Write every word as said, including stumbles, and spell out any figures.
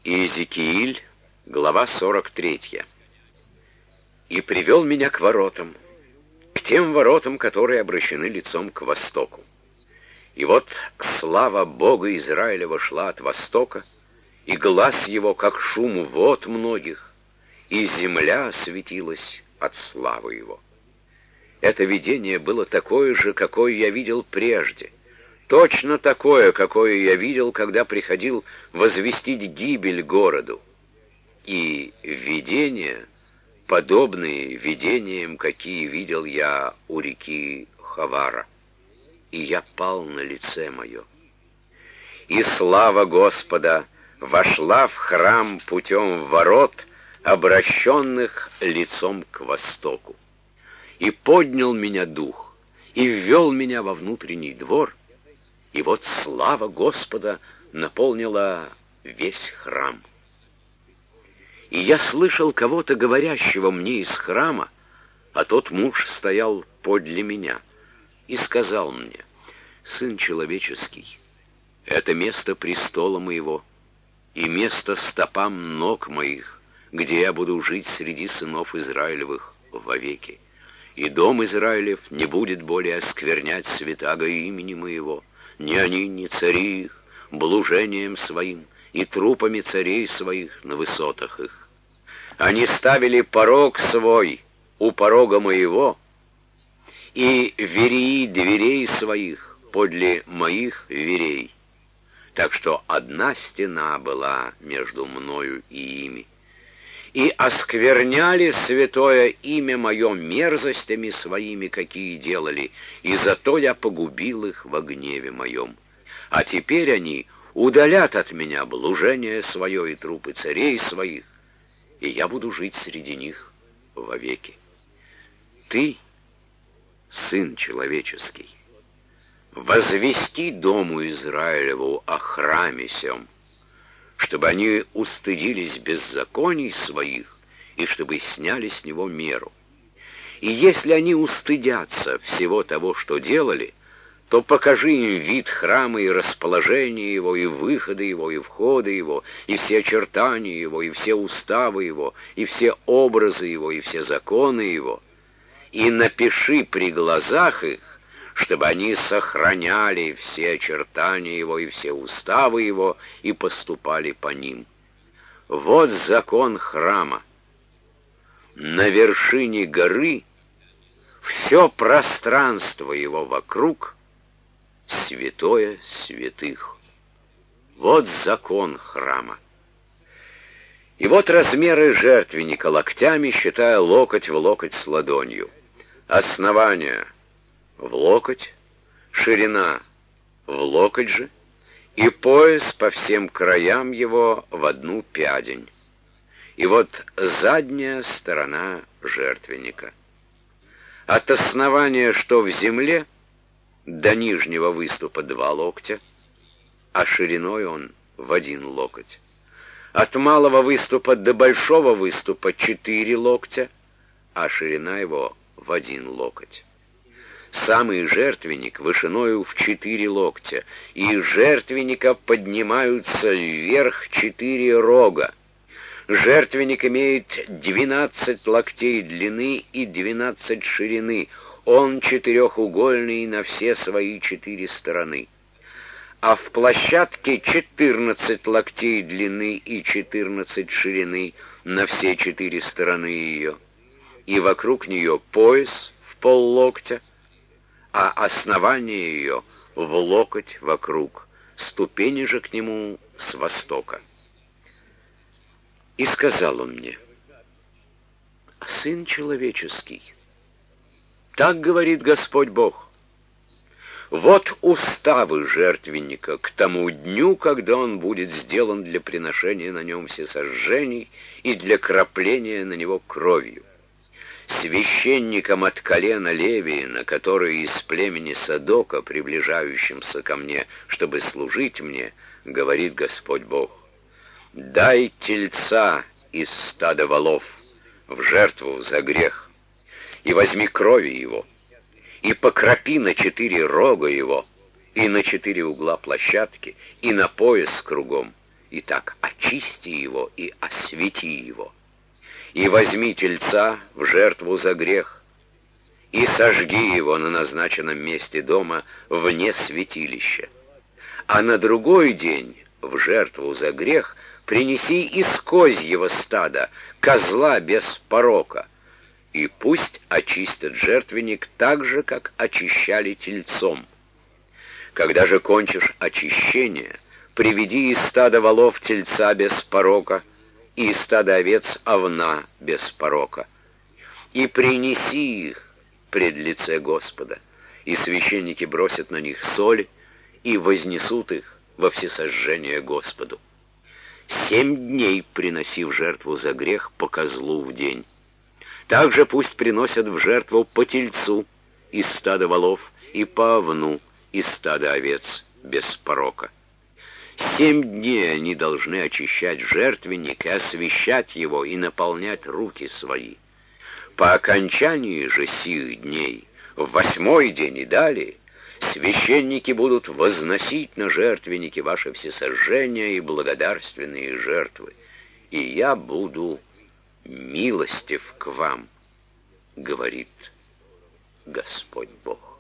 Иезекииль, глава сорок третья. «И привел меня к воротам, к тем воротам, которые обращены лицом к востоку. И вот слава Бога Израилева шла от востока, и глас его, как шум вод многих, и земля осветилась от славы его. Это видение было такое же, какое я видел прежде, точно такое, какое я видел, когда приходил возвестить гибель городу. И видения, подобные видениям, какие видел я у реки Хавара, и я пал на лице мое. И слава Господа вошла в храм путем ворот, обращенных лицом к востоку. И поднял меня дух, и ввел меня во внутренний двор, и вот слава Господа наполнила весь храм. И я слышал кого-то говорящего мне из храма, а тот муж стоял подле меня, и сказал мне: «Сын человеческий, это место престола моего и место стопам ног моих, где я буду жить среди сынов Израилевых вовеки. И дом Израилев не будет более осквернять святаго имени моего, ни они, ни цари их, блужением своим и трупами царей своих на высотах их. Они ставили порог свой у порога моего, и вереи дверей своих подле моих верей. Так что одна стена была между мною и ими. И оскверняли святое имя мое мерзостями своими, какие делали, и зато я погубил их во гневе моем. А теперь они удалят от меня блужение свое и трупы царей своих, и я буду жить среди них вовеки. Ты, сын человеческий, возвести дому Израилеву о храме сем, чтобы они устыдились беззаконий своих, и чтобы сняли с него меру. И если они устыдятся всего того, что делали, то покажи им вид храма и расположение его, и выходы его, и входы его, и все очертания его, и все уставы его, и все образы его, и все законы его, и напиши при глазах их, чтобы они сохраняли все очертания его и все уставы его и поступали по ним. Вот закон храма. На вершине горы все пространство его вокруг святое святых. Вот закон храма. И вот размеры жертвенника локтями, считая локоть в локоть с ладонью. Основание в локоть, ширина в локоть же, и пояс по всем краям его в одну пядень. И вот задняя сторона жертвенника. От основания, что в земле, до нижнего выступа два локтя, а шириной он в один локоть. От малого выступа до большого выступа четыре локтя, а ширина его в один локоть. Самый жертвенник вышиною в четыре локтя, и из жертвенника поднимаются вверх четыре рога. Жертвенник имеет двенадцать локтей длины и двенадцать ширины, он четырехугольный на все свои четыре стороны. А в площадке четырнадцать локтей длины и четырнадцать ширины на все четыре стороны ее, и вокруг нее пояс в поллоктя, а основание ее в локоть вокруг, ступени же к нему с востока. И сказал он мне: «Сын человеческий, так говорит Господь Бог, вот уставы жертвенника к тому дню, когда он будет сделан для приношения на нем всесожжений и для крапления на него кровью. Священникам от колена Левиина, которые из племени Садока, приближающимся ко мне, чтобы служить мне, говорит Господь Бог, дай тельца из стада волов в жертву за грех, и возьми крови его, и покропи на четыре рога его, и на четыре угла площадки, и на пояс кругом, Итак, очисти его и освети его. И возьми тельца в жертву за грех, и сожги его на назначенном месте дома вне святилища. А на другой день в жертву за грех принеси из козьего стада козла без порока, и пусть очистят жертвенник так же, как очищали тельцом. Когда же кончишь очищение, приведи из стада волов тельца без порока, и из стада овец овна без порока, и принеси их пред лице Господа, и священники бросят на них соль и вознесут их во всесожжение Господу. Семь дней приноси в жертву за грех по козлу в день. Также пусть приносят в жертву по тельцу из стада волов и по овну из стада овец без порока. Семь дней они должны очищать жертвенник и освящать его и наполнять руки свои. По окончании же сих дней, в восьмой день и далее, священники будут возносить на жертвенники ваши всесожжения и благодарственные жертвы, и я буду милостив к вам, говорит Господь Бог.